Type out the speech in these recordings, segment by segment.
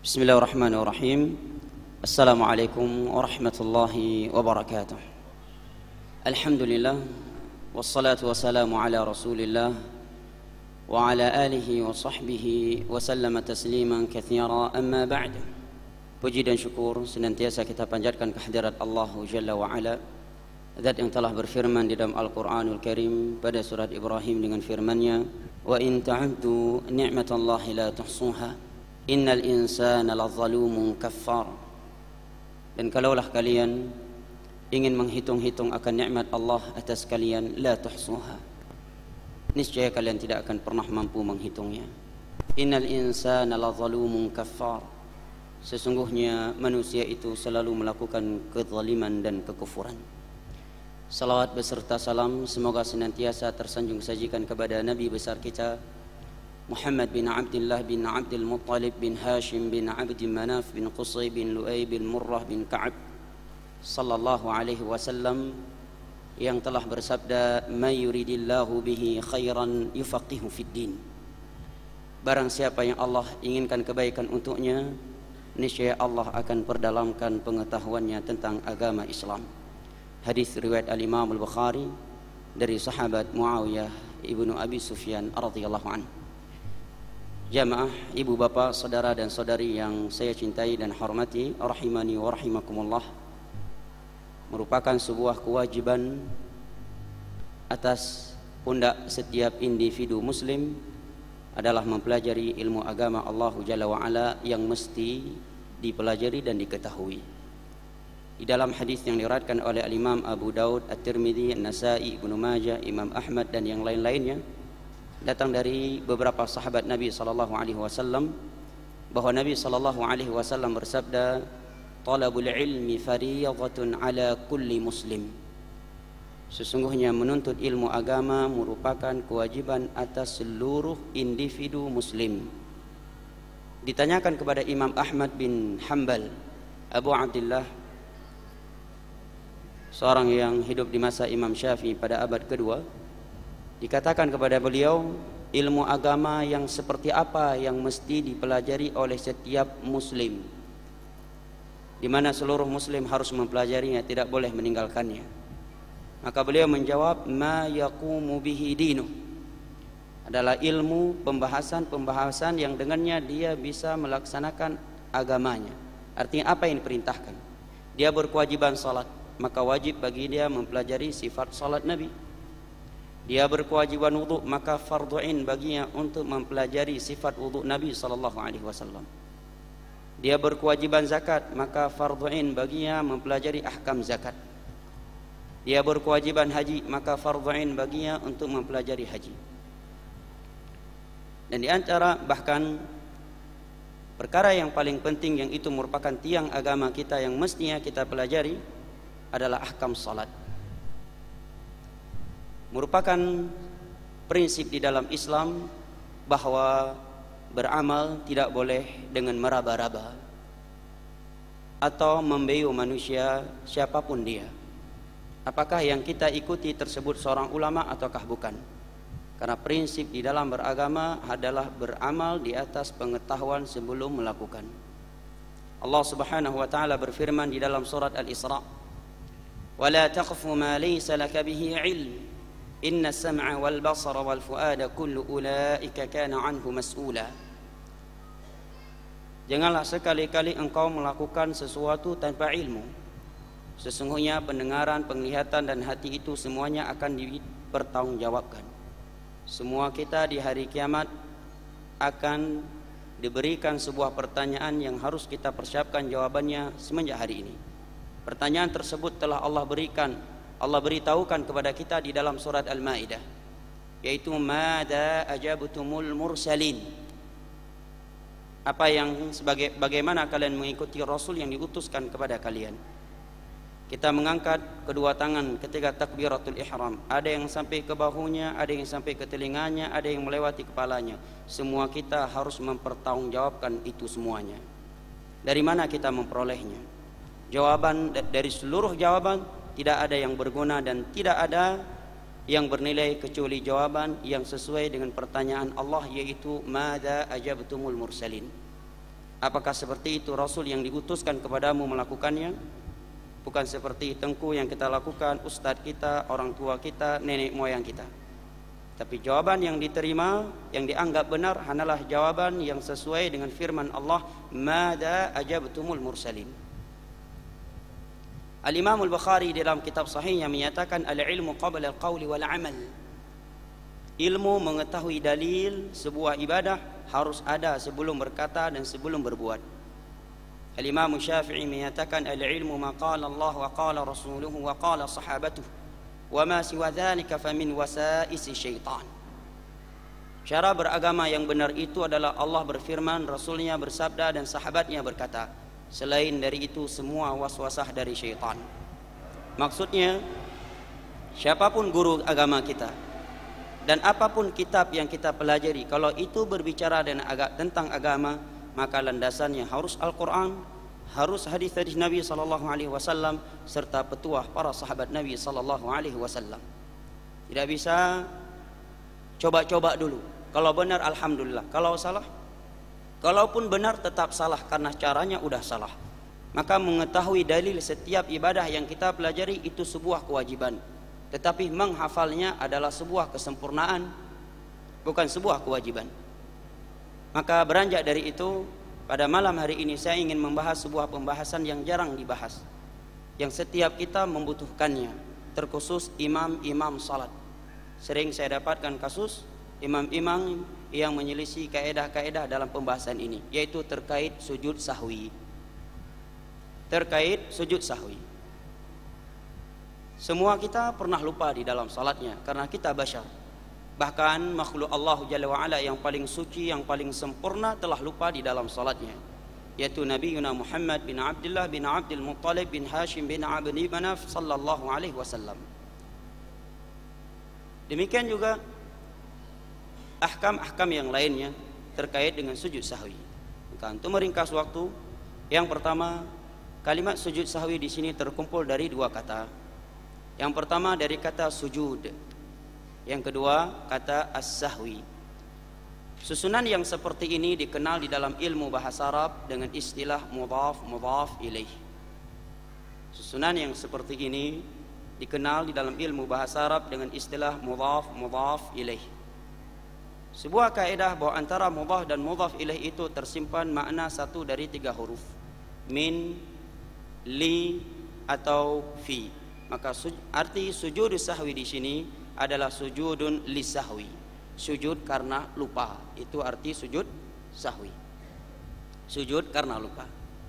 Bismillahirrahmanirrahim. Assalamualaikum warahmatullahi wabarakatuh. Alhamdulillah, wassalatu wassalamu ala rasulillah wa ala alihi wa sahbihi wa sallama tasliman katsira, amma ba'd. Puji dan syukur senantiasa kita panjatkan kehadirat Allah Jalla wa Ala, Zat yang telah berfirman di dalam Al-Quranul Karim pada surat Ibrahim dengan firman-Nya, wa in ta'uddu ni'matallahi la tuhsuha innal insana lazalumun kaffar. Dan kalaulah kalian ingin menghitung-hitung akan nikmat Allah atas kalian, la tuhsuha, niscaya kalian tidak akan pernah mampu menghitungnya. Innal insana lazalumun kaffar, sesungguhnya manusia itu selalu melakukan kezaliman dan kekufuran. Salawat beserta salam semoga senantiasa tersanjung sajikan kepada Nabi besar kita Muhammad bin Abdullah bin Abdul Muttalib bin Hashim bin Abdi Manaf bin Qusay bin Lu'ay bin Murrah bin Ka'ab sallallahu alaihi wasallam, yang telah bersabda, "May yuridillahu bihi khairan yufaqihu fid din." Barang siapa yang Allah inginkan kebaikan untuknya, niscaya Allah akan perdalamkan pengetahuannya tentang agama Islam. Hadis riwayat Al-Imam Al-Bukhari dari sahabat Muawiyah ibnu Abi Sufyan radhiyallahu anhu. Jamaah, ibu bapak, saudara dan saudari yang saya cintai dan hormati, rahimani wa rahimakumullah, merupakan sebuah kewajiban atas pundak setiap individu muslim adalah mempelajari ilmu agama Allah Jalla wa Ala yang mesti dipelajari dan diketahui. Di dalam hadis yang diriwayatkan oleh Al-Imam Abu Daud, At-Tirmidzi, An-Nasa'i, Ibnu Majah, Imam Ahmad dan yang lain-lainnya, datang dari beberapa sahabat Nabi sallallahu alaihi wasallam bahwa Nabi sallallahu alaihi wasallam bersabda, "Talabul ilmi fardhatun ala kulli muslim." Sesungguhnya menuntut ilmu agama merupakan kewajiban atas seluruh individu muslim. Ditanyakan kepada Imam Ahmad bin Hanbal, Abu Abdullah, seorang yang hidup di masa Imam Syafi'i pada abad kedua, dikatakan kepada beliau, ilmu agama yang seperti apa yang mesti dipelajari oleh setiap muslim, di mana seluruh muslim harus mempelajarinya, tidak boleh meninggalkannya. Maka beliau menjawab, ma yaqumu bihi dinu, adalah ilmu pembahasan yang dengannya dia bisa melaksanakan agamanya. Artinya apa yang diperintahkan? Dia berkewajiban salat, maka wajib bagi dia mempelajari sifat salat Nabi. Dia berkewajiban wudu, maka fardhu ain baginya untuk mempelajari sifat wudu Nabi sallallahu alaihi wasallam. Dia berkewajiban zakat, maka fardhu ain baginya mempelajari ahkam zakat. Dia berkewajiban haji, maka fardhu ain baginya untuk mempelajari haji. Dan di antara bahkan perkara yang paling penting yang itu merupakan tiang agama kita yang mestinya kita pelajari adalah ahkam salat. Merupakan prinsip di dalam Islam bahwa beramal tidak boleh dengan meraba-raba atau membeu manusia siapapun dia. Apakah yang kita ikuti tersebut seorang ulama ataukah bukan? Karena prinsip di dalam beragama adalah beramal di atas pengetahuan sebelum melakukan. Allah Subhanahu wa taala berfirman di dalam surat Al-Isra, "Wa la taqfu ma laysa laka bihi 'ilm. Inna sam'a wal basara wal fuada kullu ulaika kana anhu mas'ula." Janganlah sekali-kali engkau melakukan sesuatu tanpa ilmu. Sesungguhnya pendengaran, penglihatan dan hati itu semuanya akan dipertanggungjawabkan. Semua kita di hari kiamat akan diberikan sebuah pertanyaan yang harus kita persiapkan jawabannya semenjak hari ini. Pertanyaan tersebut telah Allah beritahukan kepada kita di dalam surat Al-Maidah, yaitu mada ajabtumul mursalin, bagaimana kalian mengikuti rasul yang diutuskan kepada kalian. Kita mengangkat kedua tangan ketika takbiratul ihram, ada yang sampai ke bahunya, ada yang sampai ke telinganya, ada yang melewati kepalanya. Semua kita harus mempertanggungjawabkan itu semuanya. Dari mana kita memperolehnya? Jawaban dari seluruh jawaban tidak ada yang berguna dan tidak ada yang bernilai kecuali jawaban yang sesuai dengan pertanyaan Allah, yaitu madza ajabtumul mursalin. Apakah seperti itu Rasul yang diutuskan kepadamu melakukannya? Bukan seperti tengku yang kita lakukan, ustadz kita, orang tua kita, nenek moyang kita. Tapi jawaban yang diterima, yang dianggap benar hanyalah jawaban yang sesuai dengan firman Allah, "Madza ajabtumul mursalin." Al-Imam Al-Bukhari dalam kitab sahihnya menyatakan al-ilmu qabla al-qawli wal amal. Ilmu mengetahui dalil sebuah ibadah harus ada sebelum berkata dan sebelum berbuat. Al-Imam Syafi'i menyatakan al-ilmu ma qala Allah wa qala rasuluhu wa qala sahabatuh wa ma siwa dzalika famin wasaisi syaitan. Cara beragama yang benar itu adalah Allah berfirman, Rasulnya bersabda dan sahabatnya berkata. Selain dari itu semua waswasah dari syaitan. Maksudnya siapapun guru agama kita dan apapun kitab yang kita pelajari, kalau itu berbicara tentang agama, maka landasannya harus Al-Quran, harus hadis-hadis Nabi SAW, serta petuah para sahabat Nabi SAW. Tidak bisa coba-coba dulu. Kalau benar alhamdulillah, kalau salah, kalaupun benar tetap salah karena caranya udah salah. Maka mengetahui dalil setiap ibadah yang kita pelajari itu sebuah kewajiban. Tetapi menghafalnya adalah sebuah kesempurnaan, bukan sebuah kewajiban. Maka beranjak dari itu, pada malam hari ini saya ingin membahas sebuah pembahasan yang jarang dibahas, yang setiap kita membutuhkannya, terkhusus imam-imam salat. Sering saya dapatkan kasus imam-imam yang menyelisih kaedah-kaedah dalam pembahasan ini, yaitu terkait sujud sahwi. Terkait sujud sahwi. Semua kita pernah lupa di dalam salatnya karena kita bashar. Bahkan makhluk Allah Jalla wa'ala yang paling suci, yang paling sempurna telah lupa di dalam salatnya, yaitu Nabi Muhammad bin Abdullah bin Abdul Muttalib bin Hashim bin Abdi Manaf sallallahu alaihi wasallam. Demikian juga ahkam-ahkam yang lainnya terkait dengan sujud sahwi. Maka untuk meringkas waktu, yang pertama, kalimat sujud sahwi di sini terkumpul dari dua kata. Yang pertama dari kata sujud, yang kedua kata as-sahwi. Susunan yang seperti ini dikenal di dalam ilmu bahasa Arab dengan istilah mudhaf ilaih. Susunan yang seperti ini dikenal di dalam ilmu bahasa Arab dengan istilah mudhaf ilaih. Sebuah kaidah bahwa antara mudhaf dan mudhaf ilaih itu tersimpan makna satu dari tiga huruf, min, li, atau fi. Maka arti sujud sahwi di sini adalah sujudun li sahwi, sujud karena lupa. Itu arti sujud sahwi, sujud karena lupa.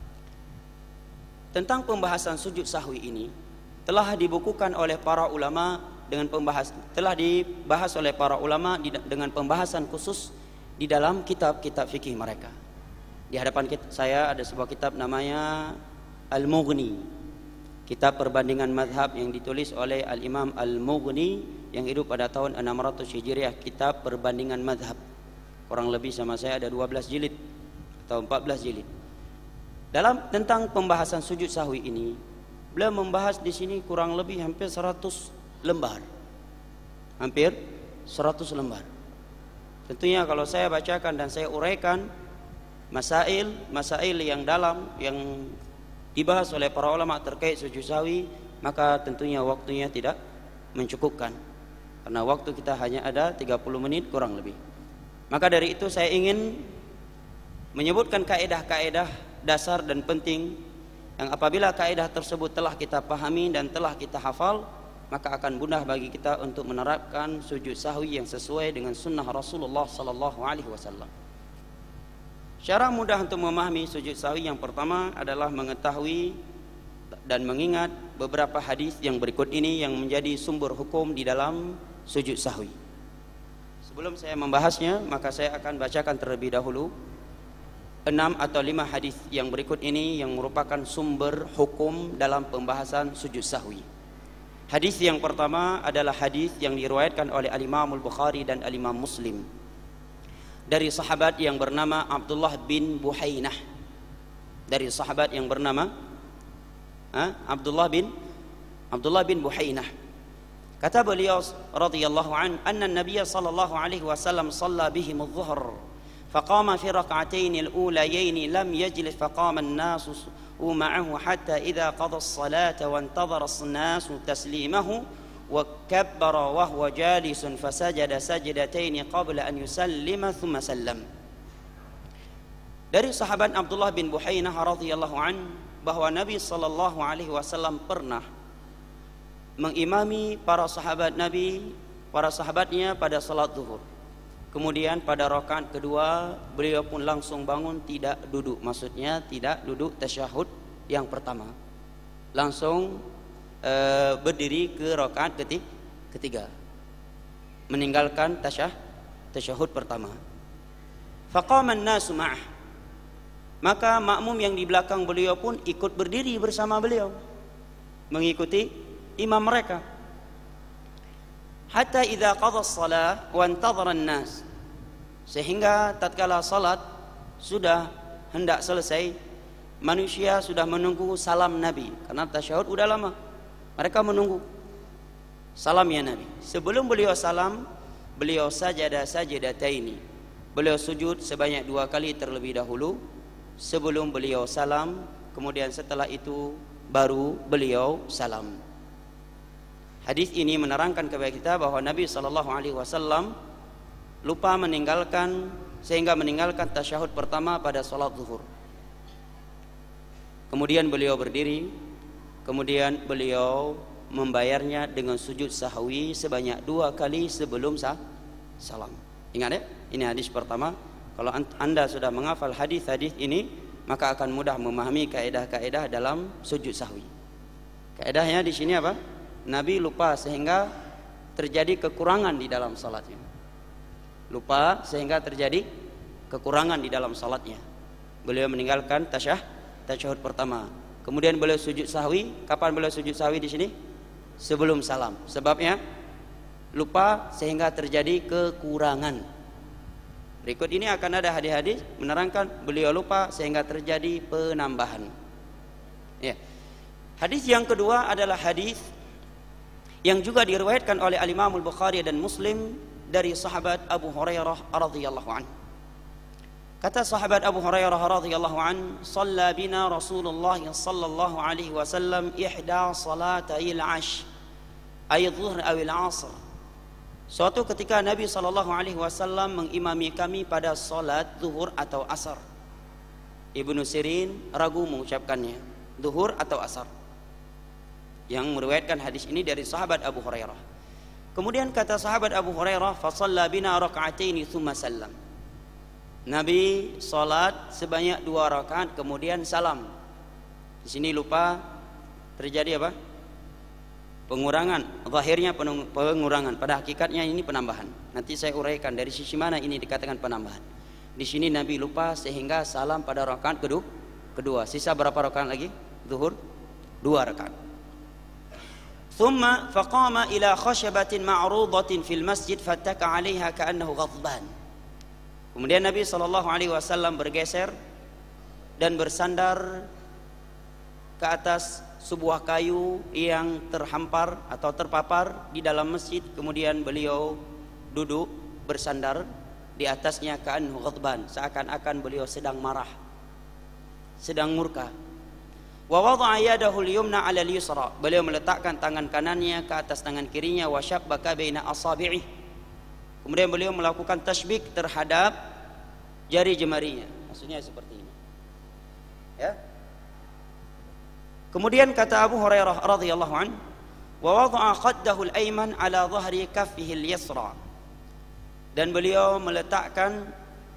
Tentang pembahasan sujud sahwi ini telah dibukukan oleh para ulama dengan telah dibahas oleh para ulama dengan pembahasan khusus di dalam kitab-kitab fikih mereka. Di hadapan saya ada sebuah kitab namanya Al-Mughni, kitab perbandingan mazhab yang ditulis oleh Al-Imam Al-Mughni yang hidup pada tahun 600 Hijriah. Kitab perbandingan mazhab, kurang lebih sama saya ada 12 jilid atau 14 jilid. Dalam tentang pembahasan sujud sahwi ini, beliau membahas di sini kurang lebih hampir 100 lembar. Hampir 100 lembar. Tentunya kalau saya bacakan dan saya uraikan masail yang dalam yang dibahas oleh para ulama terkait sujud sahwi, maka tentunya waktunya tidak mencukupkan. Karena waktu kita hanya ada 30 menit kurang lebih. Maka dari itu saya ingin menyebutkan kaedah-kaedah dasar dan penting yang apabila kaedah tersebut telah kita pahami dan telah kita hafal, maka akan mudah bagi kita untuk menerapkan sujud sahwi yang sesuai dengan sunnah Rasulullah sallallahu alaihi wasallam. Cara mudah untuk memahami sujud sahwi yang pertama adalah mengetahui dan mengingat beberapa hadis yang berikut ini yang menjadi sumber hukum di dalam sujud sahwi. Sebelum saya membahasnya, maka saya akan bacakan terlebih dahulu 6 atau 5 hadis yang berikut ini yang merupakan sumber hukum dalam pembahasan sujud sahwi. Hadis yang pertama adalah hadis yang diriwayatkan oleh Al-Imam Al-Bukhari dan Al-Imam Muslim dari sahabat yang bernama Abdullah bin Buhainah. Dari sahabat yang bernama Abdullah bin Buhainah. Kata beliau radhiyallahu an, anna Nabiy sallallahu alaihi wasallam shalla bihim adh-dhuhr فقام في ركعتين الأوليين لم يجلس فقام الناس معه حتى إذا قضى الصلاة وانتظر الناس تسليمه وكبر وهو جالس فسجد سجدتين قبل أن يسلم ثم سلم. Dari sahabat Abdullah bin Buhainah radhiyallahu an bahwa Nabi sallallahu alaihi wasallam pernah mengimami para sahabatnya pada salat zuhur. Kemudian pada rakaat kedua beliau pun langsung bangun, tidak duduk, maksudnya tidak duduk tasyahud yang pertama, langsung berdiri ke rakaat ketiga, meninggalkan tasyahud pertama. Faqama an-nasu ma'ah, maka makmum yang di belakang beliau pun ikut berdiri bersama beliau, mengikuti imam mereka. Hatta idza qadha as-salah wa intadhara an-nas, sehingga tatkala salat sudah hendak selesai, manusia sudah menunggu salam Nabi, karena tasyahud udah lama. Mereka menunggu salamnya Nabi. Sebelum beliau salam, beliau sajada sajadataini, beliau sujud sebanyak 2 kali terlebih dahulu sebelum beliau salam, kemudian setelah itu baru beliau salam. Hadis ini menerangkan kepada kita bahwa Nabi SAW lupa sehingga meninggalkan tasyahud pertama pada salat zuhur. Kemudian beliau berdiri, kemudian beliau membayarnya dengan sujud sahwi sebanyak 2 kali sebelum salam. Ingat ya, ini hadis pertama. Kalau anda sudah menghafal hadis-hadis ini, maka akan mudah memahami kaidah-kaidah dalam sujud sahwi. Kaidahnya di sini apa? Nabi lupa sehingga terjadi kekurangan di dalam salatnya. Lupa sehingga terjadi kekurangan di dalam salatnya. Beliau meninggalkan tasyahud pertama. Kemudian beliau sujud sahwi. Kapan beliau sujud sahwi di sini? Sebelum salam. Sebabnya lupa sehingga terjadi kekurangan. Berikut ini akan ada hadis-hadis menerangkan beliau lupa sehingga terjadi penambahan. Ya. Hadis yang kedua adalah hadis yang juga diriwayatkan oleh Al-Imam Al-Bukhari dan Muslim dari sahabat Abu Hurairah radhiyallahu anhu. Kata sahabat Abu Hurairah radhiyallahu anhu, "Shalla bina Rasulullah sallallahu alaihi wasallam ihda salatayil 'ashr, ay dhuhr aw al-'asr." Suatu ketika Nabi SAW mengimami kami pada salat zuhur atau asar. Ibnu Sirin ragu mengucapkannya, zuhur atau asar. Yang meriwayatkan hadis ini dari sahabat Abu Hurairah. Kemudian kata sahabat Abu Hurairah, "Fa shalla bina raka'ataini tsumma sallam." Nabi salat sebanyak 2 rakaat kemudian salam. Di sini lupa terjadi apa? Pengurangan, zahirnya pengurangan, pada hakikatnya ini penambahan. Nanti saya uraikan dari sisi mana ini dikatakan penambahan. Di sini Nabi lupa sehingga salam pada rakaat kedua. Sisa berapa rakaat lagi? Zuhur 2 rakaat. Thumma faqama ila khashabatin ma'rudatin fil masjid fattaka 'alaiha ka'annahu ghadban. Kemudian Nabi SAW bergeser dan bersandar ke atas sebuah kayu yang terhampar atau terpapar di dalam masjid. Kemudian beliau duduk bersandar di atasnya ka'annahu ghadban, seakan-akan beliau sedang marah, sedang murka. Wa wada'a yadahu al-yumna 'ala al-yusra, beliau meletakkan tangan kanannya ke atas tangan kirinya. Wa syabbaka baina asabi'i, kemudian beliau melakukan tasbik terhadap jari jemarinya, maksudnya seperti ini ya. Kemudian kata Abu Hurairah radhiyallahu anhu, wa wada'a khaddahu al-ayman 'ala dhahri kaffihi al-yusra, dan beliau meletakkan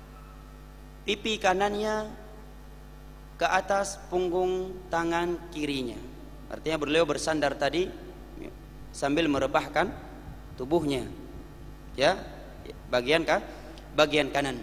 pipi kanannya ke atas punggung tangan kirinya. Artinya beliau bersandar tadi sambil merebahkan tubuhnya ya, bagian kanan.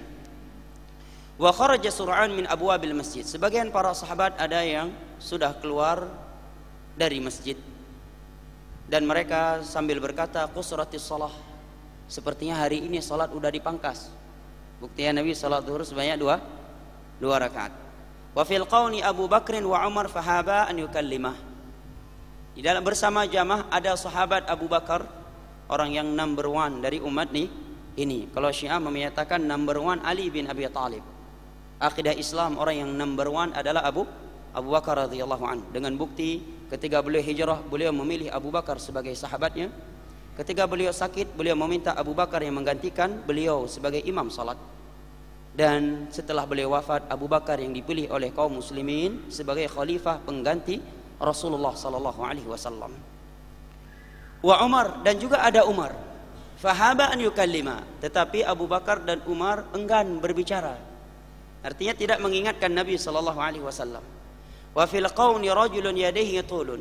Wa kharaja sur'an min abwabil masjid, sebagian para sahabat ada yang sudah keluar dari masjid dan mereka sambil berkata, qusratis shalah, sepertinya hari ini salat udah dipangkas. Buktinya Nabi salat zuhur sebanyak 2 rakaat. Wa fil qauni Abu Bakrin wa Umar fahaba an yukallimah, di dalam bersama jamaah ada sahabat Abu Bakar, orang yang number 1 dari umat ini. Kalau Syiah menyatakan number one Ali bin Abi Thalib. Akidah Islam orang yang number one adalah Abu Bakar radhiyallahu anhu. Dengan bukti ketika beliau hijrah, beliau memilih Abu Bakar sebagai sahabatnya. Ketika beliau sakit, beliau meminta Abu Bakar yang menggantikan beliau sebagai imam salat. Dan setelah beliau wafat, Abu Bakar yang dipilih oleh kaum muslimin sebagai khalifah pengganti Rasulullah sallallahu alaihi wasallam. Wa Umar, dan juga ada Umar. Fahaba an yukallima, tetapi Abu Bakar dan Umar enggan berbicara. Artinya tidak mengingatkan Nabi sallallahu alaihi wasallam. Wa fil qauni rajulun yadayhi tulun.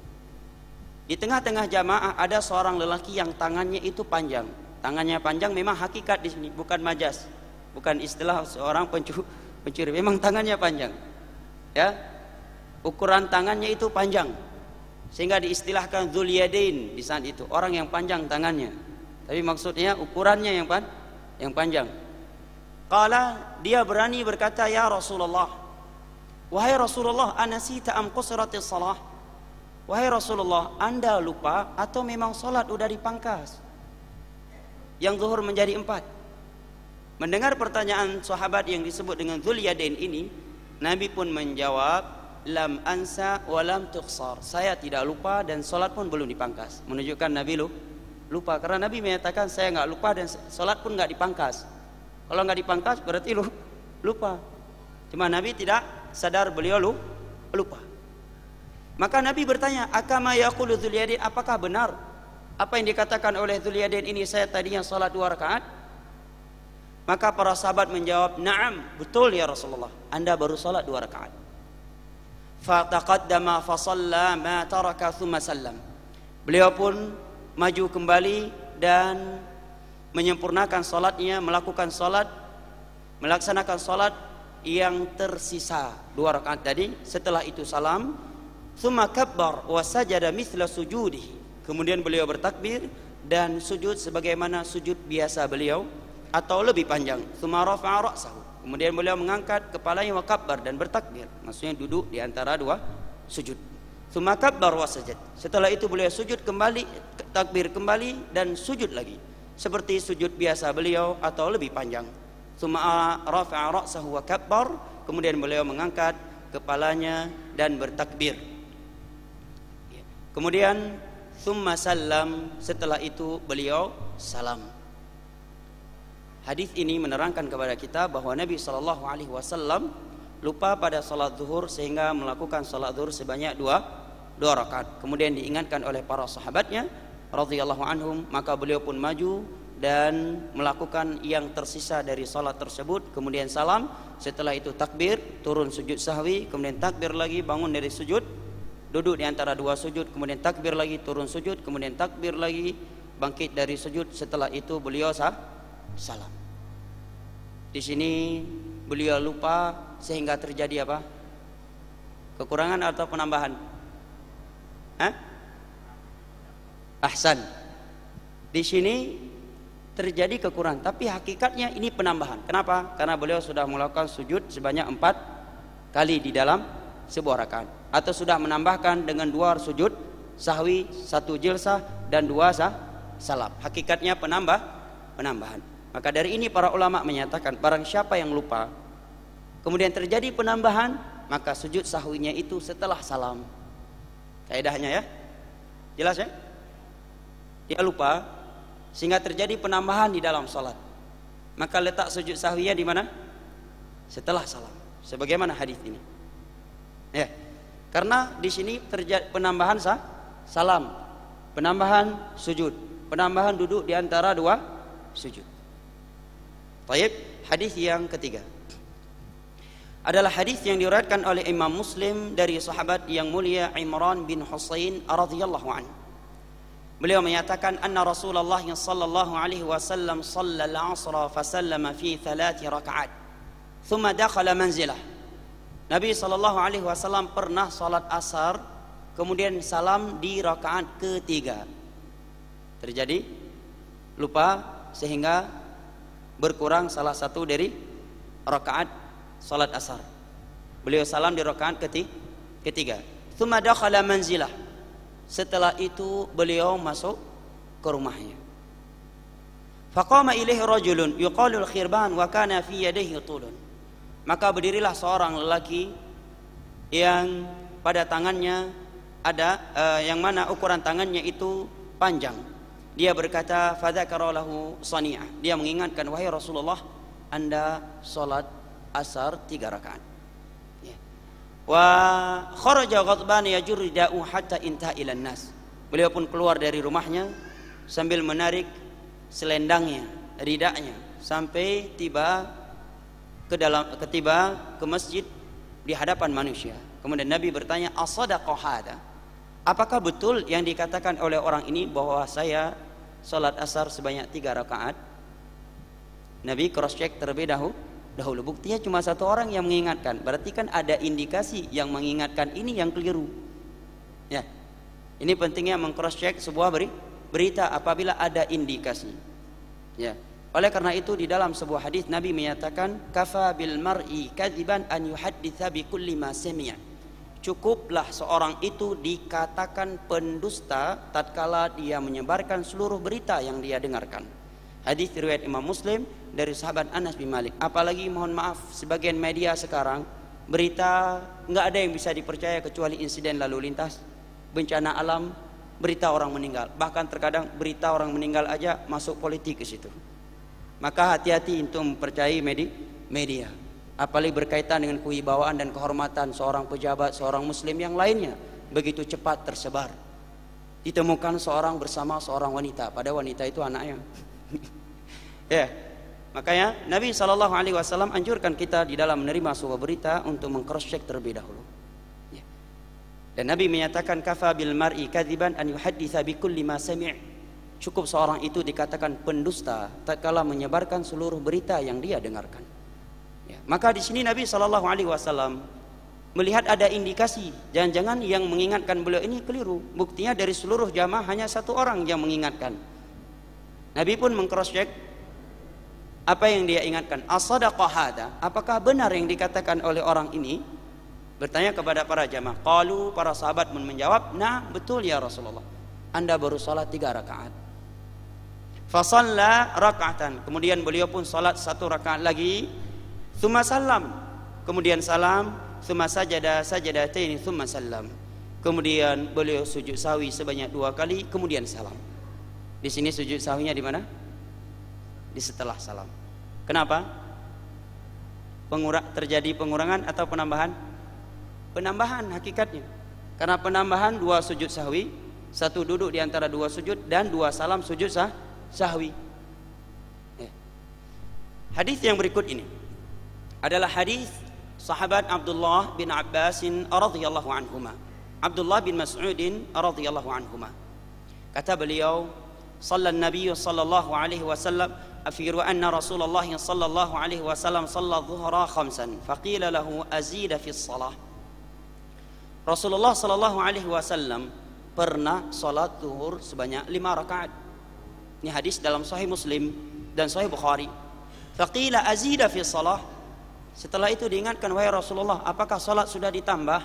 Di tengah-tengah jamaah ada seorang lelaki yang tangannya itu panjang. Tangannya panjang memang hakikat di sini, bukan majas. Bukan istilah seorang pencuri. Memang tangannya panjang. Ya. Ukuran tangannya itu panjang. Sehingga diistilahkan dzul yadain di saat itu, orang yang panjang tangannya. Tapi maksudnya ukurannya yang panjang. Qala, dia berani berkata, ya Rasulullah, wahai Rasulullah, anasita am qusratis salah? Wahai Rasulullah, Anda lupa atau memang salat udah dipangkas? Yang zuhur menjadi 4. Mendengar pertanyaan sahabat yang disebut dengan dzul yadain ini, Nabi pun menjawab, lam ansa wa lam tuqsar. Saya tidak lupa dan salat pun belum dipangkas. Menunjukkan Nabi lupa, karena Nabi menyatakan saya enggak lupa dan salat pun enggak dipangkas. Kalau enggak dipangkas berarti lupa. Cuma Nabi tidak sadar beliau lupa. Maka Nabi bertanya, akama yaqulu dzul yadain, apakah benar apa yang dikatakan oleh dzul yadain ini, saya tadinya salat 2 rakaat? Maka para sahabat menjawab, na'am, betul ya Rasulullah, Anda baru salat 2 rakaat. Fataqaddama fa shalla ma taraka thumma sallam. Beliau pun maju kembali dan menyempurnakan salatnya, melaksanakan salat yang tersisa 2 rakaat tadi. Setelah itu salam, thumma kabbar wa sajada mithla sujudihi. Kemudian beliau bertakbir dan sujud sebagaimana sujud biasa beliau atau lebih panjang. Thumma rafa'a ra'sahu. Kemudian beliau mengangkat kepalanya wa kabbar dan bertakbir. Maksudnya duduk di antara 2 sujud. Thumma kabbar wa sajad. Setelah itu beliau sujud kembali, takbir kembali dan sujud lagi seperti sujud biasa beliau atau lebih panjang. Thumma rafa'a ra'sahu wa kabbar. Kemudian beliau mengangkat kepalanya dan bertakbir. Kemudian thumma sallam, setelah itu beliau salam. Hadis ini menerangkan kepada kita bahwa Nabi SAW lupa pada salat zuhur sehingga melakukan salat zuhur sebanyak 2 rakaat. Kemudian diingatkan oleh para sahabatnya radhiyallahu anhum, maka beliau pun maju dan melakukan yang tersisa dari salat tersebut. Kemudian salam, setelah itu takbir, turun sujud sahwi, kemudian takbir lagi, bangun dari sujud, duduk di antara 2 sujud, kemudian takbir lagi, turun sujud, kemudian takbir lagi, bangkit dari sujud. Setelah itu beliau salam. Di sini beliau lupa sehingga terjadi apa? Kekurangan atau penambahan? Ahsan. Di sini terjadi kekurangan, tapi hakikatnya ini penambahan. Kenapa? Karena beliau sudah melakukan sujud sebanyak 4 kali di dalam sebuah rakaat, atau sudah menambahkan dengan 2 sujud sahwi, 1 jilsah dan 2 salam. Hakikatnya penambahan. Maka dari ini para ulama menyatakan, barang siapa yang lupa kemudian terjadi penambahan, maka sujud sahwinya itu setelah salam. Kaidahnya ya, jelas ya? Dia lupa sehingga terjadi penambahan di dalam salat, maka letak sujud sahwinya di mana? Setelah salam. Sebagaimana hadis ini. Ya. Karena di sini terjadi penambahan salam, penambahan sujud, penambahan duduk di antara 2 sujud. Baik, hadis yang ketiga adalah hadis yang diriwayatkan oleh Imam Muslim dari sahabat yang mulia Imran bin Husain radhiyallahu anhu. Beliau menyatakan, anna Rasulullah sallallahu alaihi wasallam shallal 'asra fa sallama fi 3 raka'at thumma dakhala manzilah. Nabi sallallahu alaihi wasallam pernah salat asar kemudian salam di rakaat ketiga. Terjadi lupa sehingga berkurang salah satu dari rakaat salat asar. Beliau salam di rakaat ketiga. Tsumma dakhala manzilah. Setelah itu beliau masuk ke rumahnya. Faqama ilaihi rajulun yuqalu al-Khirban wa kana fi yadihi tulun. Maka berdirilah seorang lelaki yang pada tangannya ada yang mana ukuran tangannya itu panjang. Dia berkata, fadzakara lahu sani'ah. Dia mengingatkan, wahai Rasulullah, Anda salat asar 3 rakaat. Ya. Wa kharaja ghadban yajurru da'u hatta intaha ila nas. Beliau pun keluar dari rumahnya sambil menarik selendangnya, ridaknya, sampai tiba ke masjid di hadapan manusia. Kemudian Nabi bertanya, as-sadaqah hada? Apakah betul yang dikatakan oleh orang ini bahwa saya salat asar sebanyak 3 rakaat? Nabi cross check terlebih dahulu. Buktinya cuma 1 orang yang mengingatkan. Berarti kan ada indikasi yang mengingatkan ini yang keliru. Ya. Ini pentingnya meng-cross check sebuah berita apabila ada indikasi. Ya. Oleh karena itu di dalam sebuah hadis Nabi menyatakan, kafa bil mar'i kadziban an yuhadditsa bi kulli ma sami'a. Cukuplah seorang itu dikatakan pendusta tatkala dia menyebarkan seluruh berita yang dia dengarkan. Hadis riwayat Imam Muslim dari sahabat Anas bin Malik. Apalagi mohon maaf, sebagian media sekarang berita nggak ada yang bisa dipercaya kecuali insiden lalu lintas, bencana alam, berita orang meninggal. Bahkan terkadang berita orang meninggal aja masuk politik ke situ. Maka hati-hati untuk mempercayai media. Apalagi berkaitan dengan kewibawaan dan kehormatan seorang pejabat, seorang muslim yang lainnya, begitu cepat tersebar. Ditemukan seorang bersama seorang wanita, pada wanita itu anaknya. Ya, makanya Nabi SAW anjurkan kita di dalam menerima sebuah berita untuk meng-cross check terlebih dahulu. Ya. Dan Nabi menyatakan, kafa bil mar'i kadziban an yuhadditsa bi kulli ma sami'. Cukup seorang itu dikatakan pendusta tatkala menyebarkan seluruh berita yang dia dengarkan. Ya, maka di sini Nabi SAW melihat ada indikasi, jangan-jangan yang mengingatkan beliau ini keliru. Buktinya dari seluruh jamaah hanya 1 orang yang mengingatkan. Nabi pun meng-cross check apa yang dia ingatkan. As-sadaqah hada? Apakah benar yang dikatakan oleh orang ini? Bertanya kepada para jamaah. Qalu, para sahabat pun menjawab, nah betul ya Rasulullah, Anda baru salat 3 rakaat. Fasalla raka'atan. Kemudian beliau pun salat 1 rakaat lagi. Tsumma salam, kemudian salam. Tsumma sajadataini tsumma salam. Kemudian beliau sujud sahwi sebanyak 2 kali, kemudian salam. Di sini sujud sahwinya di mana? Di setelah salam. Kenapa? Terjadi pengurangan atau penambahan? Penambahan hakikatnya. Karena penambahan 2 sujud sahwi, 1 duduk di antara 2 sujud, dan 2 salam sujud sahwi. Hadis yang berikut ini adalah hadis sahabat Abdullah bin Abbas radhiyallahu anhuma, Abdullah bin Mas'ud radhiyallahu anhuma. Kata beliau, sallallahu Nabi sallallahu alaihi wasallam, afiru anna Rasulullah sallallahu alaihi wasallam shalla dhuhra 5 faqila lahu azida fi shalah. Rasulullah sallallahu alaihi wasallam pernah salat zuhur sebanyak 5 rakaat. Ini hadis dalam Sahih Muslim dan Sahih Bukhari. Faqila azida fi shalah. Setelah itu diingatkan, wahai Rasulullah, apakah salat sudah ditambah?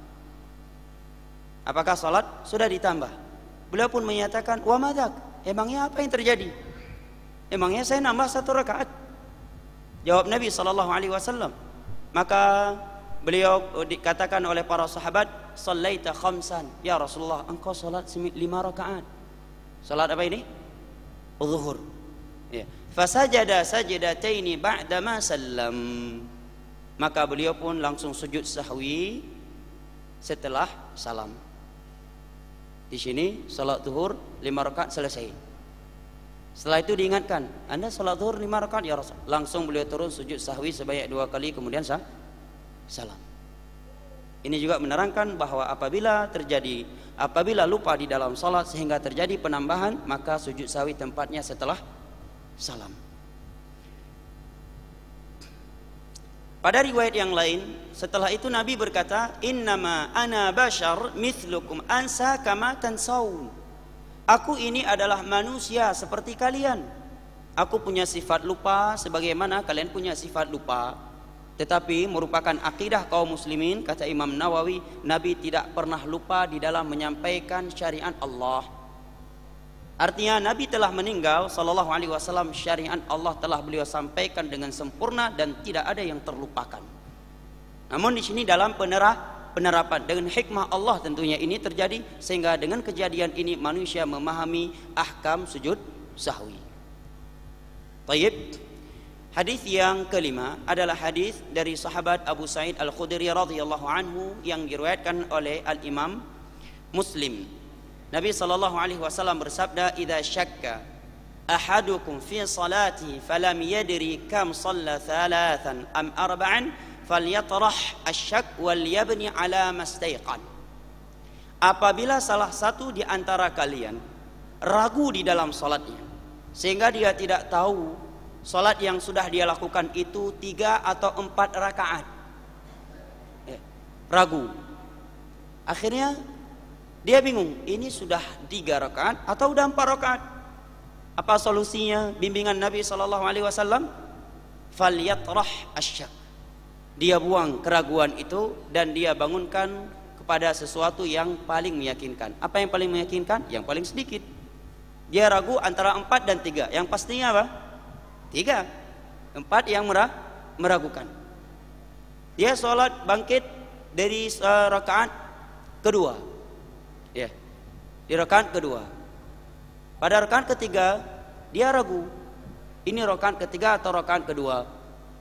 Apakah salat sudah ditambah? Beliau pun menyatakan, wa madzak? Emangnya apa yang terjadi? Emangnya saya nambah 1 rakaat? Jawab Nabi SAW. Maka beliau dikatakan oleh para sahabat, sallaita 5. Ya Rasulullah, engkau salat 5 rakaat. Salat apa ini? Zuhur. Ya. Fasajada sajadataini ba'dama sallam. Maka beliau pun langsung sujud sahwi setelah salam. Di sini salat zuhur 5 rakaat selesai. Setelah itu diingatkan, Anda salat zuhur 5 rakaat ya Rasul. Langsung beliau turun sujud sahwi sebanyak 2 kali, kemudian salam. Ini juga menerangkan bahwa apabila lupa di dalam salat sehingga terjadi penambahan, maka sujud sahwi tempatnya setelah salam. Pada riwayat yang lain, setelah itu Nabi berkata, innama ana bashar mithlukum ansa kama tansaun. Aku ini adalah manusia seperti kalian. Aku punya sifat lupa sebagaimana kalian punya sifat lupa. Tetapi merupakan akidah kaum muslimin, kata Imam Nawawi, Nabi tidak pernah lupa di dalam menyampaikan syariat Allah. Artinya Nabi telah meninggal sallallahu alaihi wasallam, syariat Allah telah beliau sampaikan dengan sempurna dan tidak ada yang terlupakan. Namun di sini dalam penerapan dengan hikmah Allah tentunya ini terjadi, sehingga dengan kejadian ini manusia memahami ahkam sujud sahwi. Tayyib. Hadis yang kelima adalah hadis dari sahabat Abu Sa'id Al-Khudri radhiyallahu anhu yang diriwayatkan oleh Al-Imam Muslim. Nabi sallallahu alaihi wasallam bersabda, "Idza syakka ahadukum fi salatihi falam yadri kam shalla thalathan am arba'an falyatrah asyak wal yabni ala mastayqan." Apabila salah satu di antara kalian ragu di dalam salatnya sehingga dia tidak tahu salat yang sudah dia lakukan itu 3 atau 4 rakaat, ragu, akhirnya dia bingung, ini sudah 3 rakaat atau sudah 4 rakaat. Apa solusinya? Bimbingan Nabi SAW, falyatrah asyak. Dia buang keraguan itu dan dia bangunkan kepada sesuatu yang paling meyakinkan. Apa yang paling meyakinkan? Yang paling sedikit. Dia ragu antara 4 dan 3. Yang pastinya apa? 3. 4 yang meragukan. Dia sholat bangkit dari rakaat kedua. Ya, di rakaat kedua. Pada rakaat ketiga dia ragu, ini rakaat ketiga atau rakaat kedua.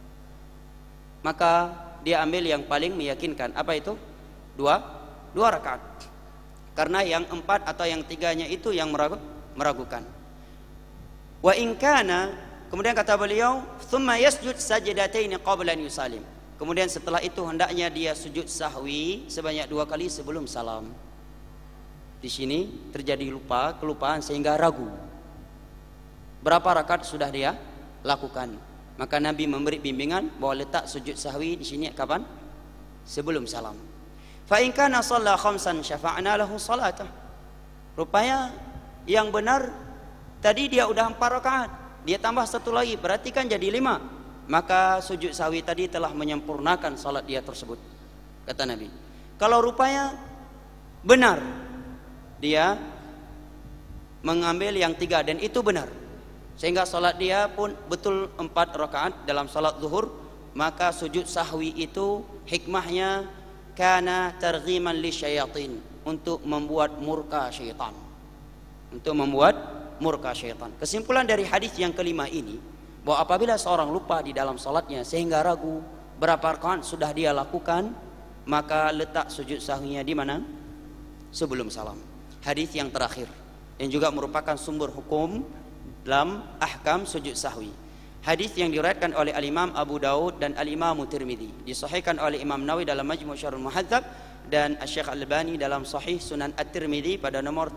Maka dia ambil yang paling meyakinkan. Apa itu? Dua rakaat. Karena yang 4 atau yang 3-nya itu yang meragukan. Wa in kana, kemudian kata beliau, thumma yasjud sajdataini qabla an yusalim. Kemudian setelah itu hendaknya dia sujud sahwi sebanyak 2 kali sebelum salam. Di sini terjadi kelupaan sehingga ragu. Berapa rakaat sudah dia lakukan? Maka Nabi memberi bimbingan bahwa letak sujud sahwi di sini kapan? Sebelum salam. Fa in kana shalla khamsan syafa'na lahu salatah. Rupanya yang benar tadi dia udah 4 rakaat, dia tambah 1 lagi, berarti kan jadi 5. Maka sujud sahwi tadi telah menyempurnakan salat dia tersebut, kata Nabi. Kalau rupanya benar, dia mengambil yang 3 dan itu benar, sehingga salat dia pun betul 4 rakaat dalam salat zuhur, maka sujud sahwi itu hikmahnya kana targhiman lisyayatin, untuk membuat murka syaitan. Untuk membuat murka syaitan. Kesimpulan dari hadis yang kelima ini, bahwa apabila seorang lupa di dalam salatnya sehingga ragu berapa rakaat sudah dia lakukan, maka letak sujud sahwinya di mana? Sebelum salam. Hadis yang terakhir yang juga merupakan sumber hukum dalam ahkam sujud sahwi. Hadis yang diriwayatkan oleh Al-Imam Abu Daud dan Al-Imam Tirmidzi, disahihkan oleh Imam Nawawi dalam Majmu' Syarhul Muhadzab dan Asy-Syaikh Al-Albani dalam Sahih Sunan At-Tirmidzi pada nomor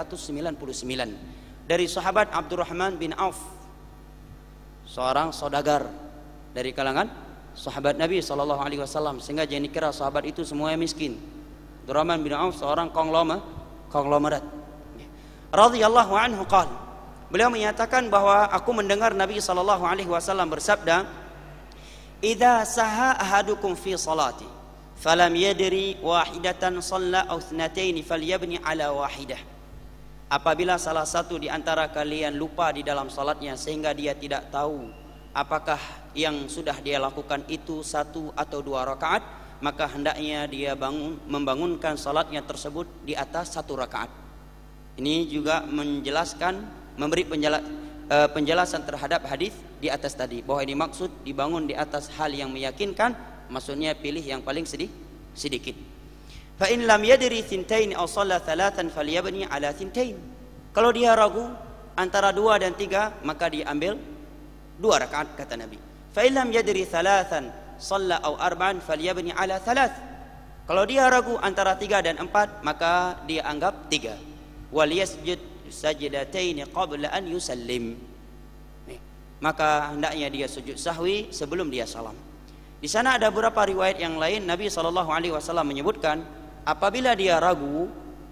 399 dari sahabat Abdurrahman bin Auf, seorang saudagar dari kalangan sahabat Nabi SAW, sehingga jangan dikira sahabat itu semuanya miskin. Abdurrahman bin Auf seorang konglomerat. Radhiyallahu anhu qala, beliau menyatakan bahwa aku mendengar Nabi SAW bersabda, "Idza saha ahadukum fi salati falam yadri wahidatan shalla aw thnatayn falyabni ala wahidah." Apabila salah satu di antara kalian lupa di dalam salatnya sehingga dia tidak tahu apakah yang sudah dia lakukan itu 1 atau 2 rakaat, maka hendaknya dia membangunkan salatnya tersebut di atas 1 rakaat. Ini juga menjelaskan, memberi penjelasan terhadap hadis di atas tadi, bahwa ini maksud dibangun di atas hal yang meyakinkan, maksudnya pilih yang paling sedikit. Fa in lam yadri thintain aw shalla thalathan falyabni ala thintain. Kalau dia ragu antara 2 dan 3, maka dia ambil 2 rakaat, kata Nabi. Fa in lam yadri thalathan shalla aw arba'an falyabni ala thalath. Kalau dia ragu antara 3 dan 4, maka dia anggap 3. Wal yasjud sajdataini qabla an yusallim. Maka hendaknya dia sujud sahwi sebelum dia salam. Di sana ada beberapa riwayat yang lain, Nabi SAW menyebutkan apabila dia ragu,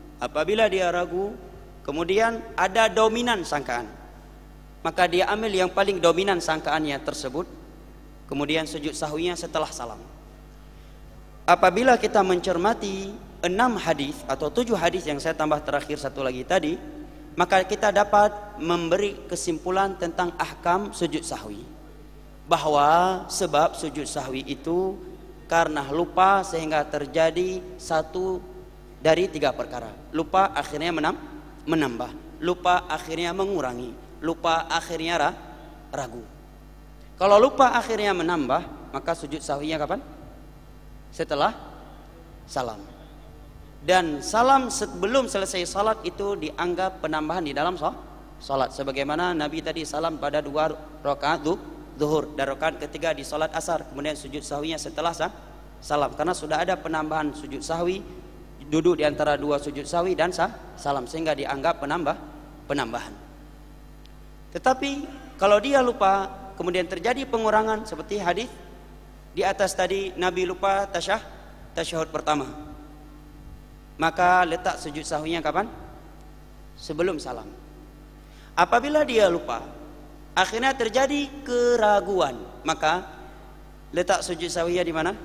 kemudian ada dominan sangkaan, maka dia ambil yang paling dominan sangkaannya tersebut, kemudian sujud sahwinya setelah salam. Apabila kita mencermati 6 hadis atau 7 hadis yang saya tambah terakhir 1 lagi tadi, maka kita dapat memberi kesimpulan tentang ahkam sujud sahwi, bahwa sebab sujud sahwi itu karena lupa sehingga terjadi satu dari tiga perkara. Lupa akhirnya menambah, lupa akhirnya mengurangi, lupa akhirnya ragu. Kalau lupa akhirnya menambah, maka sujud sahwinya kapan? Setelah salam. Dan salam sebelum selesai salat itu dianggap penambahan di dalam salat. Sebagaimana Nabi tadi salam pada 2 rakaat zuhur dan rakaat ketiga di salat asar. Kemudian sujud sahwinya setelah salam. Karena sudah ada penambahan sujud sahwi, duduk di antara 2 sujud sahwi dan salam, sehingga dianggap penambahan. Tetapi kalau dia lupa kemudian terjadi pengurangan seperti hadis di atas tadi, Nabi lupa tasyahud pertama, maka letak sujud sahwinya kapan? Sebelum salam. Apabila dia lupa akhirnya terjadi keraguan, maka letak sujud sahwinya di mana?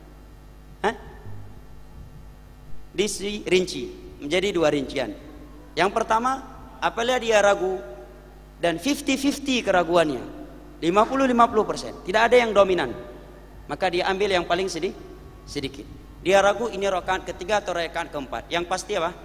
Dirinci menjadi 2 rincian. Yang pertama, apabila dia ragu dan 50-50 keraguannya, 50-50%, tidak ada yang dominan, maka dia ambil yang paling sedikit. Dia ragu ini rakaat ketiga atau rakaat keempat. Yang pasti apa?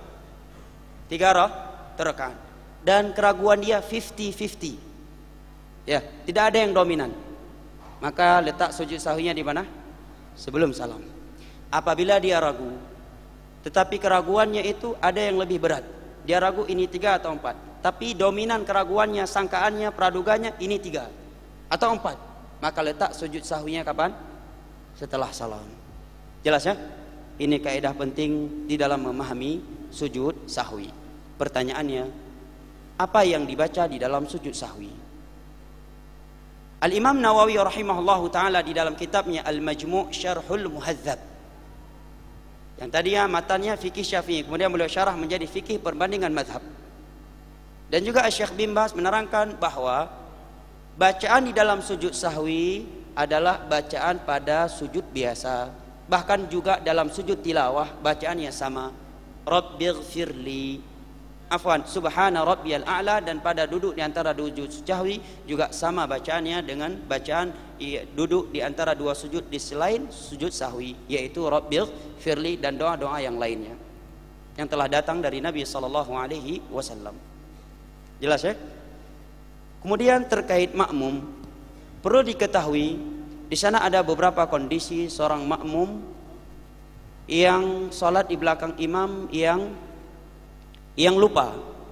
3 rakaat. Dan keraguan dia 50-50. Ya, tidak ada yang dominan. Maka letak sujud sahwinya di mana? Sebelum salam. Apabila dia ragu, tetapi keraguannya itu ada yang lebih berat. Dia ragu ini 3 atau 4. Tapi dominan keraguannya, sangkaannya, praduganya ini 3 atau 4. Maka letak sujud sahwinya kapan? Setelah salam. Jelas ya? Ini kaidah penting di dalam memahami sujud sahwi. Pertanyaannya, apa yang dibaca di dalam sujud sahwi? Al-Imam Nawawi rahimahullahu ta'ala di dalam kitabnya Al-Majmu' Syarhul Muhadzab, yang tadinya matanya fikih Syafi'i, kemudian beliau syarah menjadi fikih perbandingan mazhab. Dan juga Syekh bin Baz menerangkan bahwa bacaan di dalam sujud sahwi adalah bacaan pada sujud biasa. Bahkan juga dalam sujud tilawah bacaannya sama. Rabbighfirli, subhana rabbiyal a'la, dan pada duduk di antara 2 sujud sahwi juga sama bacaannya dengan bacaan duduk di antara 2 sujud di selain sujud sahwi, yaitu Rabbighfirli dan doa-doa yang lainnya yang telah datang dari Nabi sallallahu alaihi wasallam. Jelas ya? Kemudian terkait makmum, perlu diketahui di sana ada beberapa kondisi seorang makmum yang salat di belakang imam yang lupa.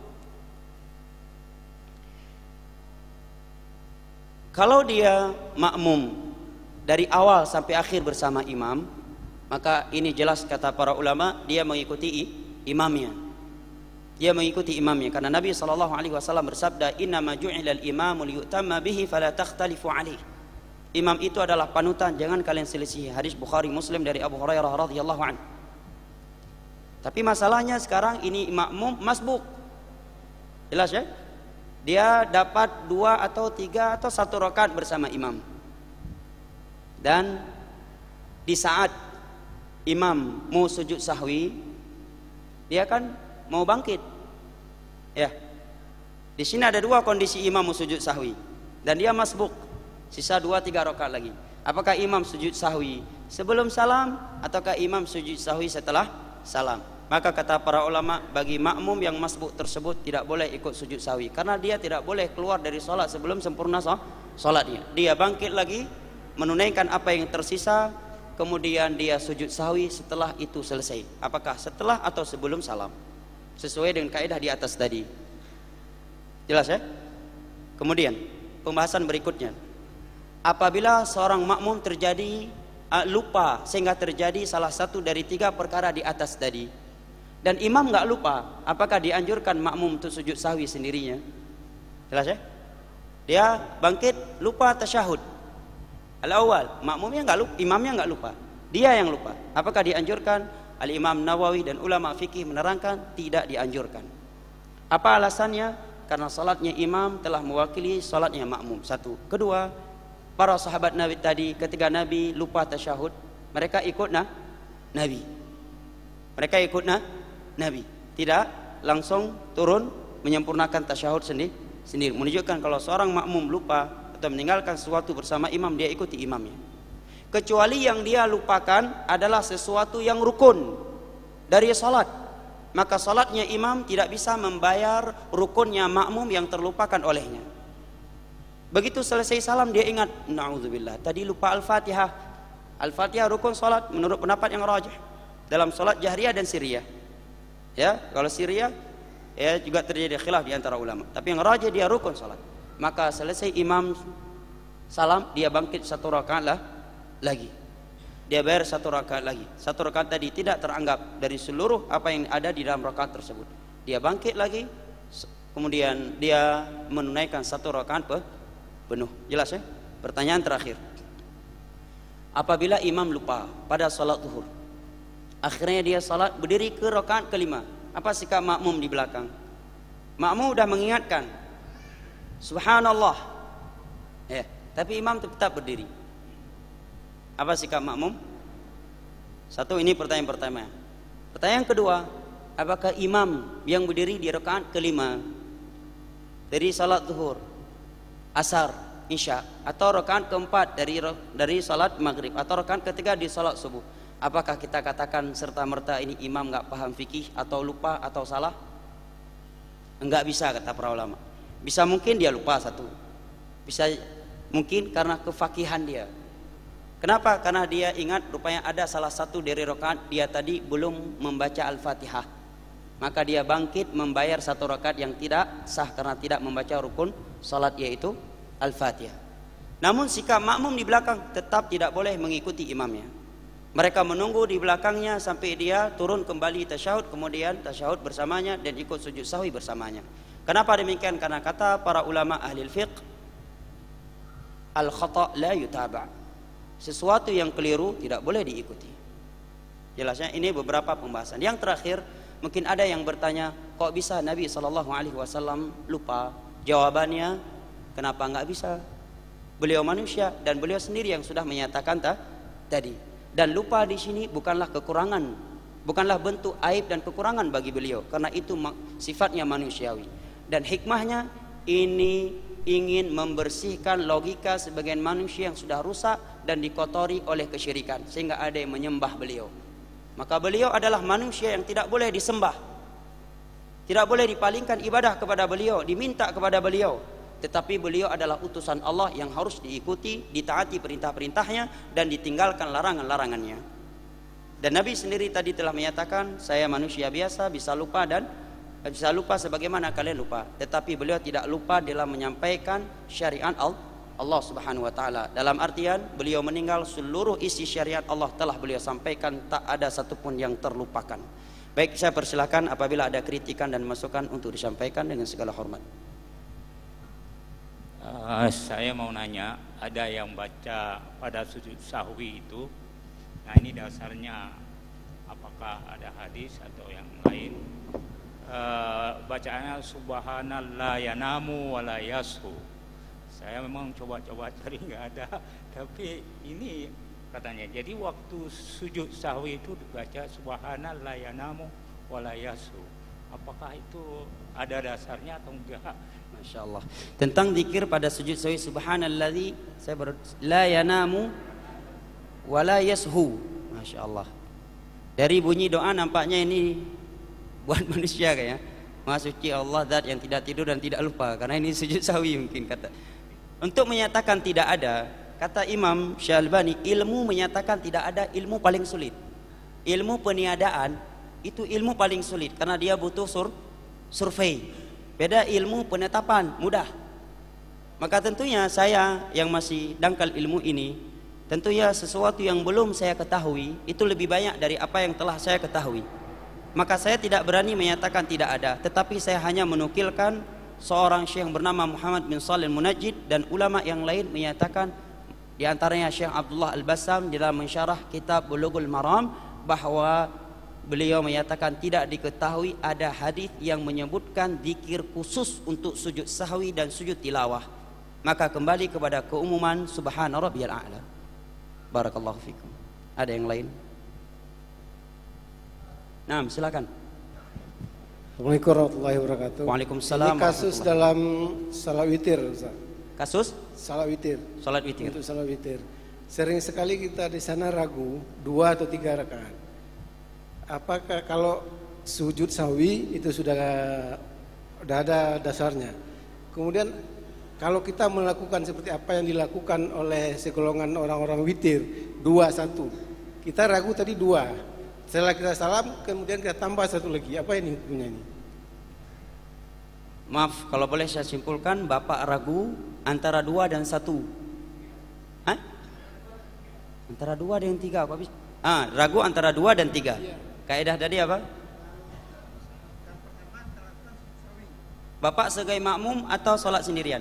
Kalau dia makmum dari awal sampai akhir bersama imam, maka ini jelas kata para ulama, dia mengikuti imamnya. Dia mengikuti imamnya karena Nabi SAW bersabda, "Innama ju'ilal imamu liyutamma bihi fala takhtalifu alaihi." Imam itu adalah panutan, jangan kalian selisih. Hadis Bukhari Muslim dari Abu Hurairah radhiyallahu anhu. Tapi masalahnya sekarang ini makmum masbuk. Jelas ya? Dia dapat 2 atau 3 atau 1 rakaat bersama imam. Dan di saat imam mau sujud sahwi, dia kan mau bangkit. Ya. Di sini ada 2 kondisi imam mau sujud sahwi dan dia masbuk. Sisa 2-3 rakaat lagi. Apakah imam sujud sahwi sebelum salam ataukah imam sujud sahwi setelah salam? Maka kata para ulama, bagi makmum yang masbuk tersebut tidak boleh ikut sujud sahwi karena dia tidak boleh keluar dari solat sebelum sempurna solatnya. Dia bangkit lagi menunaikan apa yang tersisa, kemudian dia sujud sahwi setelah itu selesai. Apakah setelah atau sebelum salam? Sesuai dengan kaidah di atas tadi. Jelas ya? Kemudian pembahasan berikutnya, apabila seorang makmum terjadi lupa sehingga terjadi salah satu dari 3 perkara di atas tadi, dan imam nggak lupa, apakah dianjurkan makmum untuk sujud sahwi sendirinya? Jelas ya? Dia bangkit lupa tasyahud al-awwal, makmumnya nggak lupa, imamnya nggak lupa, dia yang lupa. Apakah dianjurkan? Al-Imam Nawawi dan ulama fikih menerangkan tidak dianjurkan. Apa alasannya? Karena salatnya imam telah mewakili salatnya makmum. 1. Kedua, para sahabat Nabi tadi ketika Nabi lupa tasyahud, mereka ikut Nabi. Mereka ikut Nabi, tidak langsung turun menyempurnakan tasyahud sendiri, menunjukkan kalau seorang makmum lupa atau meninggalkan sesuatu bersama imam, dia ikuti imamnya. Kecuali yang dia lupakan adalah sesuatu yang rukun dari salat, maka salatnya imam tidak bisa membayar rukunnya makmum yang terlupakan olehnya. Begitu selesai salam dia ingat, na'udzubillah, tadi lupa Al-Fatihah. Al-Fatihah rukun salat menurut pendapat yang rajih dalam salat jahriyah dan sirriyah. Ya, kalau sirriyah ya juga terjadi khilaf di antara ulama, tapi yang rajih dia rukun salat. Maka selesai imam salam, dia bangkit 1 rakaat lagi. Dia bayar 1 rakaat lagi. 1 rakaat tadi tidak teranggap dari seluruh apa yang ada di dalam rakaat tersebut. Dia bangkit lagi, kemudian dia menunaikan 1 rakaat penuh. Jelas ya? Pertanyaan terakhir. Apabila imam lupa pada salat zuhur, akhirnya dia salat berdiri ke rakaat kelima, apa sikap makmum di belakang? Makmum sudah mengingatkan, subhanallah, ya, tapi imam tetap berdiri. Apa sikap makmum? Satu, ini pertanyaan pertama. Pertanyaan kedua, apakah imam yang berdiri di rakaat kelima dari salat zuhur, asar, isya, atau rakaat keempat dari salat maghrib, atau rakaat ketiga di salat subuh, apakah kita katakan serta-merta ini imam enggak paham fikih atau lupa atau salah? Enggak bisa, kata para ulama. Bisa mungkin dia lupa satu, bisa mungkin karena kefakihan dia. Kenapa? Karena dia ingat rupanya ada salah satu dari rakaat dia tadi belum membaca Al-Fatihah, maka dia bangkit membayar 1 rakaat yang tidak sah karena tidak membaca rukun salat, yaitu Al-Fatihah. Namun sikap makmum di belakang tetap tidak boleh mengikuti imamnya. Mereka menunggu di belakangnya sampai dia turun kembali tasyahud, kemudian tasyahud bersamanya dan ikut sujud sahwi bersamanya. Kenapa demikian? Karena kata para ulama ahli fiqh, al-khata' la yutaba'. Sesuatu yang keliru tidak boleh diikuti. Jelasnya ini beberapa pembahasan. Yang terakhir, mungkin ada yang bertanya, kok bisa Nabi SAW lupa? Jawabannya, kenapa enggak bisa? Beliau manusia dan beliau sendiri yang sudah menyatakan tadi. Dan lupa di sini bukanlah kekurangan, bukanlah bentuk aib dan kekurangan bagi beliau, karena itu sifatnya manusiawi. Dan hikmahnya ini ingin membersihkan logika sebagian manusia yang sudah rusak dan dikotori oleh kesyirikan, sehingga ada yang menyembah beliau. Maka beliau adalah manusia yang tidak boleh disembah, tidak boleh dipalingkan ibadah kepada beliau, diminta kepada beliau. Tetapi beliau adalah utusan Allah yang harus diikuti, ditaati perintah-perintahnya dan ditinggalkan larangan-larangannya. Dan Nabi sendiri tadi telah menyatakan, saya manusia biasa, bisa lupa dan bisa lupa sebagaimana kalian lupa. Tetapi beliau tidak lupa dalam menyampaikan syariat Allah Subhanahu wa taala. Dalam artian beliau meninggal, seluruh isi syariat Allah telah beliau sampaikan, tak ada satupun yang terlupakan. Baik, saya persilakan apabila ada kritikan dan masukan untuk disampaikan dengan segala hormat. Saya mau nanya, ada yang baca pada sujud sahwi itu, nah ini dasarnya apakah ada hadis atau yang lain? Bacaannya subhanallah yanamu wala yashu. Saya memang coba-coba cari nggak ada, tapi ini katanya. Jadi waktu sujud sahwi itu dibaca subhanallah yanamu wala yashu. Apakah itu ada dasarnya atau enggak? Masya Allah. Tentang zikir pada sujud sahwi, subhanalladzi la yanamu wa la yashu. Masya Allah. Dari bunyi doa nampaknya ini buat manusia kayaknya. Maha suci Allah, zat yang tidak tidur dan tidak lupa. Karena ini sujud sahwi mungkin kata. Untuk menyatakan tidak ada, kata Imam Syalbani, ilmu menyatakan tidak ada ilmu paling sulit. Ilmu peniadaan itu ilmu paling sulit karena dia butuh survei. Beda ilmu penetapan, mudah. Maka tentunya saya yang masih dangkal ilmu ini, tentunya sesuatu yang belum saya ketahui itu lebih banyak dari apa yang telah saya ketahui. Maka saya tidak berani menyatakan tidak ada, tetapi saya hanya menukilkan seorang syekh yang bernama Muhammad bin Shalih Al-Munajjid dan ulama yang lain menyatakan, di antaranya Syekh Abdullah Al-Bassam dalam mensyarah kitab Bulughul Maram, bahwa beliau menyatakan tidak diketahui ada hadis yang menyebutkan zikir khusus untuk sujud sahwi dan sujud tilawah. Maka kembali kepada keumuman subhana rabbiyal a'la. Barakallahu fikum. Ada yang lain? Nah, silakan. Assalamualaikum warahmatullahi wabarakatuh. Waalaikumsalam. Ini kasus dalam salat witir, Ustaz. Kasus Salat witir. salat witir. Untuk salat witir. Sering sekali kita di sana ragu 2 atau 3 rakaat. Apakah kalau sujud sahwi itu sudah ada dasarnya. Kemudian kalau kita melakukan seperti apa yang dilakukan oleh segolongan orang-orang witir 2-1, kita ragu tadi 2. Setelah kita salam kemudian kita tambah 1 lagi. Apa ini hukumnya ini? Maaf, kalau boleh saya simpulkan, Bapak ragu antara 2 dan 1. Hah? Antara 2 dan 3 apa bisa? Ragu antara 2 dan 3. Kaidah tadi apa? Bapak sebagai makmum atau sholat sendirian?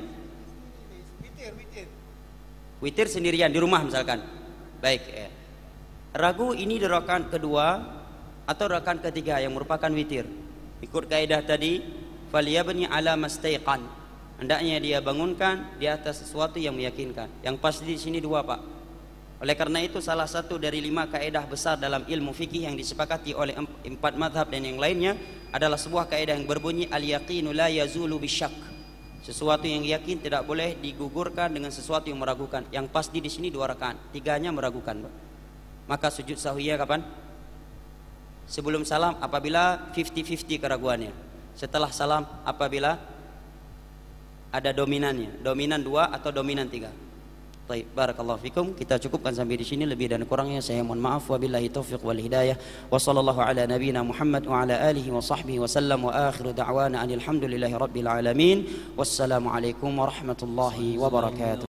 Witir sendirian di rumah misalkan. Baik. Ragu ini di rakaat kedua atau rakaat ketiga yang merupakan witir. Ikut kaidah tadi, faliyabni ala mastaiqan. Hendaknya dia bangunkan di atas sesuatu yang meyakinkan. Yang pasti di sini 2, Pak. Oleh karena itu salah satu dari 5 kaidah besar dalam ilmu fikih yang disepakati oleh 4 mazhab dan yang lainnya adalah sebuah kaidah yang berbunyi al-yaqinu la yazulu bisyak. Sesuatu yang yakin tidak boleh digugurkan dengan sesuatu yang meragukan. Yang pasti di sini 2 rakaat, 3-nya meragukan, Pak. Maka sujud sahwiyah kapan? Sebelum salam apabila 50-50 keraguannya. Setelah salam apabila ada dominannya, dominan 2 atau dominan 3. Baik, barakallahu fikum. Kita cukupkan sampai di sini, lebih dan kurangnya saya mohon maaf. Wabillahi taufiq wal hidayah. Wa sallallahu ala nabiyyina Muhammad wa ala alihi wa sahbihi wa sallam wa akhiru da'wana alhamdulillahi rabbil alamin. Wassalamu alaikum warahmatullahi wabarakatuh.